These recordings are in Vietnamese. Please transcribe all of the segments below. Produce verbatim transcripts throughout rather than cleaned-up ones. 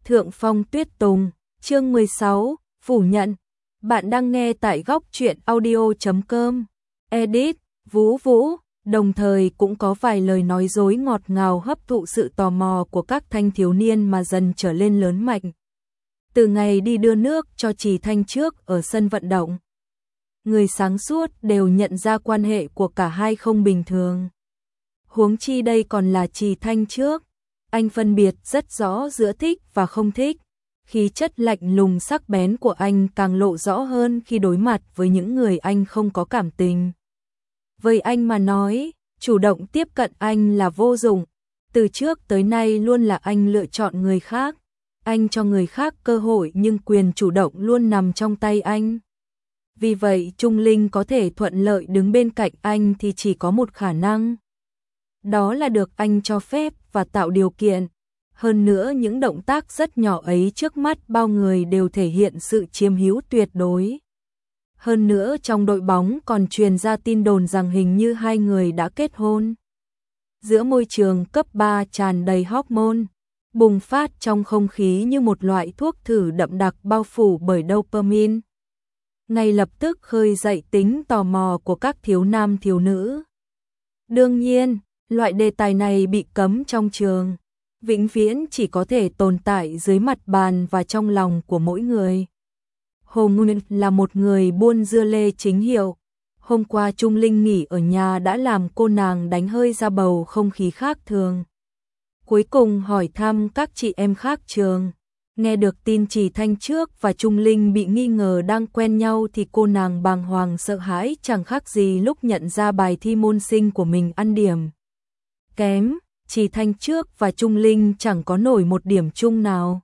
Thượng Phong Tuyết Tùng, chương mười sáu, phủ nhận. Bạn đang nghe tại góc truyện audio chấm com. Edit, Vũ Vũ, đồng thời cũng có vài lời nói dối ngọt ngào hấp thụ sự tò mò của các thanh thiếu niên mà dần trở lên lớn mạnh. Từ ngày đi đưa nước cho Trì Thanh trước ở sân vận động, người sáng suốt đều nhận ra quan hệ của cả hai không bình thường. Huống chi đây còn là Trì Thanh trước, anh phân biệt rất rõ giữa thích và không thích. Khí chất lạnh lùng sắc bén của anh càng lộ rõ hơn khi đối mặt với những người anh không có cảm tình. Với anh mà nói, chủ động tiếp cận anh là vô dụng. Từ trước tới nay luôn là anh lựa chọn người khác. Anh cho người khác cơ hội nhưng quyền chủ động luôn nằm trong tay anh. Vì vậy Trung Linh có thể thuận lợi đứng bên cạnh anh thì chỉ có một khả năng. Đó là được anh cho phép và tạo điều kiện. Hơn nữa những động tác rất nhỏ ấy trước mắt bao người đều thể hiện sự chiếm hữu tuyệt đối. Hơn nữa trong đội bóng còn truyền ra tin đồn rằng hình như hai người đã kết hôn. Giữa môi trường cấp ba tràn đầy hormone, bùng phát trong không khí như một loại thuốc thử đậm đặc bao phủ bởi dopamine. Ngay lập tức khơi dậy tính tò mò của các thiếu nam thiếu nữ. Đương nhiên, loại đề tài này bị cấm trong trường. Vĩnh viễn chỉ có thể tồn tại dưới mặt bàn và trong lòng của mỗi người. Hồ Nguyên là một người buôn dưa lê chính hiệu. Hôm qua Trung Linh nghỉ ở nhà đã làm cô nàng đánh hơi ra bầu không khí khác thường. Cuối cùng hỏi thăm các chị em khác trường. Nghe được tin Trì Thanh trước và Trung Linh bị nghi ngờ đang quen nhau thì cô nàng bàng hoàng sợ hãi chẳng khác gì lúc nhận ra bài thi môn sinh của mình ăn điểm kém. Trì Thanh trước và Trung Linh chẳng có nổi một điểm chung nào.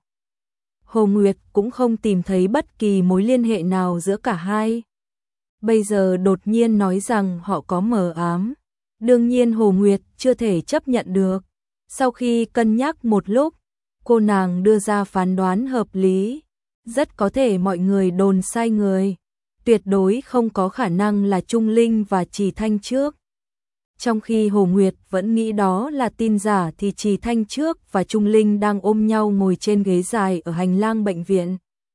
Hồ Nguyệt cũng không tìm thấy bất kỳ mối liên hệ nào giữa cả hai. Bây giờ đột nhiên nói rằng họ có mờ ám. Đương nhiên Hồ Nguyệt chưa thể chấp nhận được. Sau khi cân nhắc một lúc, cô nàng đưa ra phán đoán hợp lý. Rất có thể mọi người đồn sai người. Tuyệt đối không có khả năng là Trung Linh và Trì Thanh trước. Trong khi Hồ Nguyệt vẫn nghĩ đó là tin giả thì Trì Thanh trước và Trung Linh đang ôm nhau ngồi trên ghế dài ở hành lang bệnh viện.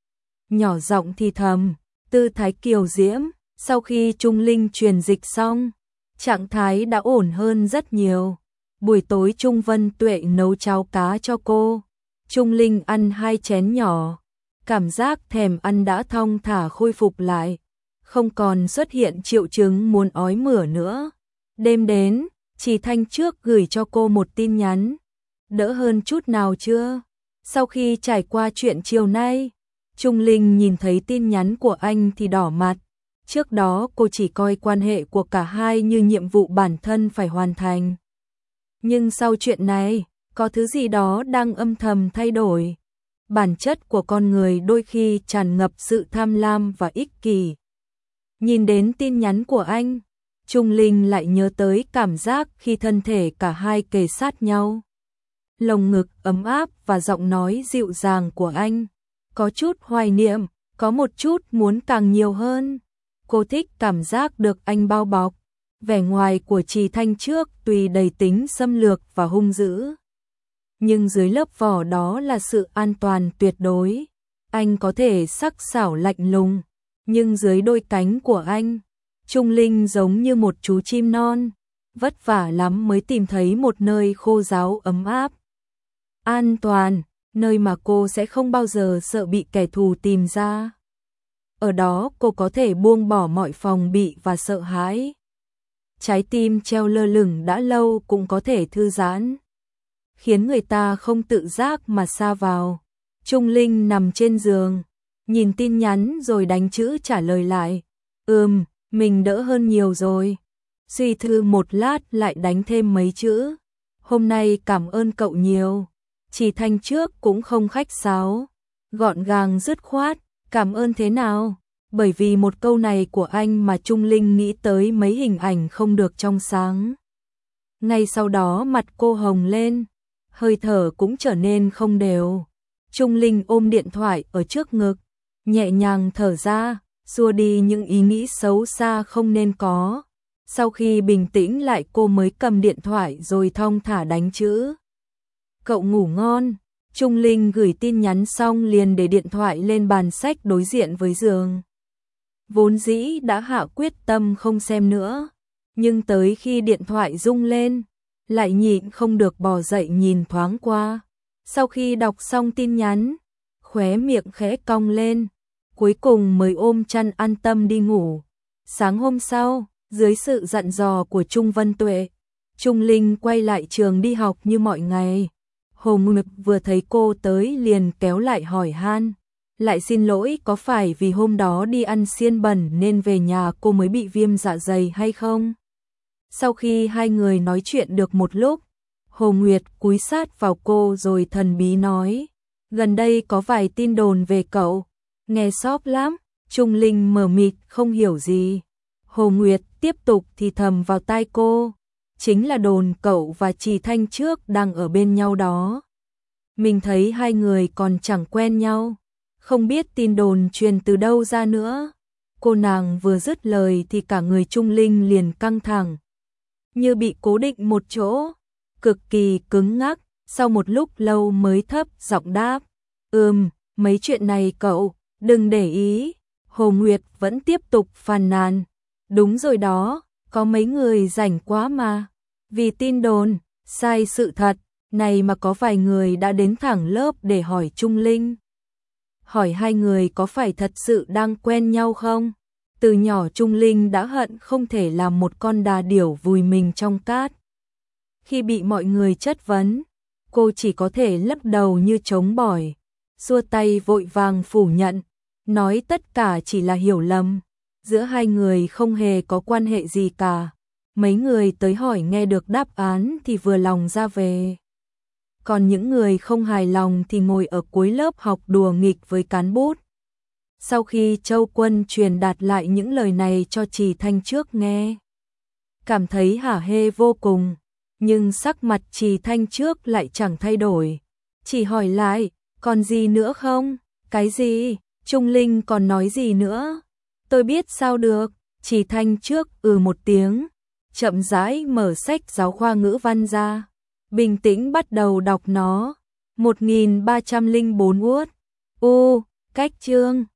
Nhỏ giọng thì thầm, tư thái kiều diễm. Sau khi Trung Linh truyền dịch xong, trạng thái đã ổn hơn rất nhiều. Buổi tối Trung Vân Tuệ nấu cháo cá cho cô. Trung Linh ăn hai chén nhỏ. Cảm giác thèm ăn đã thong thả khôi phục lại. Không còn xuất hiện triệu chứng muốn ói mửa nữa. Đêm đến, Trì Thanh trước gửi cho cô một tin nhắn. Đỡ hơn chút nào chưa? Sau khi trải qua chuyện chiều nay, Trung Linh nhìn thấy tin nhắn của anh thì đỏ mặt. Trước đó cô chỉ coi quan hệ của cả hai như nhiệm vụ bản thân phải hoàn thành. Nhưng sau chuyện này, có thứ gì đó đang âm thầm thay đổi. Bản chất của con người đôi khi tràn ngập sự tham lam và ích kỷ. Nhìn đến tin nhắn của anh, Trung Linh lại nhớ tới cảm giác khi thân thể cả hai kề sát nhau. Lồng ngực ấm áp và giọng nói dịu dàng của anh. Có chút hoài niệm, có một chút muốn càng nhiều hơn. Cô thích cảm giác được anh bao bọc. Vẻ ngoài của Trì Thanh trước tuy đầy tính xâm lược và hung dữ. Nhưng dưới lớp vỏ đó là sự an toàn tuyệt đối. Anh có thể sắc sảo lạnh lùng. Nhưng dưới đôi cánh của anh, Trung Linh giống như một chú chim non, vất vả lắm mới tìm thấy một nơi khô ráo ấm áp. An toàn, nơi mà cô sẽ không bao giờ sợ bị kẻ thù tìm ra. Ở đó cô có thể buông bỏ mọi phòng bị và sợ hãi. Trái tim treo lơ lửng đã lâu cũng có thể thư giãn, khiến người ta không tự giác mà sa vào. Trung Linh nằm trên giường, nhìn tin nhắn rồi đánh chữ trả lời lại. Ừm, mình đỡ hơn nhiều rồi. Suy thư một lát lại đánh thêm mấy chữ. Hôm nay cảm ơn cậu nhiều. Trì Thanh trước cũng không khách sáo, gọn gàng dứt khoát. Cảm ơn thế nào? Bởi vì một câu này của anh mà Trung Linh nghĩ tới mấy hình ảnh không được trong sáng. Ngay sau đó mặt cô hồng lên, hơi thở cũng trở nên không đều. Trung Linh ôm điện thoại ở trước ngực, nhẹ nhàng thở ra, xua đi những ý nghĩ xấu xa không nên có. Sau khi bình tĩnh lại cô mới cầm điện thoại rồi thong thả đánh chữ. Cậu ngủ ngon. Trung Linh gửi tin nhắn xong liền để điện thoại lên bàn sách đối diện với giường. Vốn dĩ đã hạ quyết tâm không xem nữa, nhưng tới khi điện thoại rung lên, lại nhịn không được bò dậy nhìn thoáng qua. Sau khi đọc xong tin nhắn, khóe miệng khẽ cong lên, cuối cùng mới ôm chăn an tâm đi ngủ. Sáng hôm sau, dưới sự dặn dò của Trung Vân Tuệ, Trung Linh quay lại trường đi học như mọi ngày. Hồ Nguyệt vừa thấy cô tới liền kéo lại hỏi han, lại xin lỗi có phải vì hôm đó đi ăn xiên bẩn nên về nhà cô mới bị viêm dạ dày hay không? Sau khi hai người nói chuyện được một lúc, Hồ Nguyệt cúi sát vào cô rồi thần bí nói, gần đây có vài tin đồn về cậu, nghe sóp lắm. Trung Linh mờ mịt không hiểu gì. Hồ Nguyệt tiếp tục thì thầm vào tai cô, chính là đồn cậu và Trì Thanh trước đang ở bên nhau đó. Mình thấy hai người còn chẳng quen nhau, không biết tin đồn truyền từ đâu ra nữa. Cô nàng vừa dứt lời thì cả người Trung Linh liền căng thẳng, như bị cố định một chỗ, cực kỳ cứng ngắc. Sau một lúc lâu mới thấp giọng đáp, ừm, mấy chuyện này cậu đừng để ý. Hồ Nguyệt vẫn tiếp tục phàn nàn, đúng rồi đó, có mấy người rảnh quá mà, vì tin đồn, sai sự thật, này mà có vài người đã đến thẳng lớp để hỏi Trung Linh. Hỏi hai người có phải thật sự đang quen nhau không? Từ nhỏ Trung Linh đã hận không thể làm một con đà điểu vùi mình trong cát. Khi bị mọi người chất vấn, cô chỉ có thể lắc đầu như trống bỏi, xua tay vội vàng phủ nhận, nói tất cả chỉ là hiểu lầm, giữa hai người không hề có quan hệ gì cả. Mấy người tới hỏi nghe được đáp án thì vừa lòng ra về. Còn những người không hài lòng thì ngồi ở cuối lớp học đùa nghịch với cán bút. Sau khi Châu Quân truyền đạt lại những lời này cho Trì Thanh trước nghe, cảm thấy hả hê vô cùng, nhưng sắc mặt Trì Thanh trước lại chẳng thay đổi, chỉ hỏi lại, còn gì nữa không? Cái gì? Trung Linh còn nói gì nữa? Tôi biết sao được. Trì Thanh trước ừ một tiếng, chậm rãi mở sách giáo khoa ngữ văn ra, bình tĩnh bắt đầu đọc nó. một nghìn ba trăm lẻ bốn Word. U, cách chương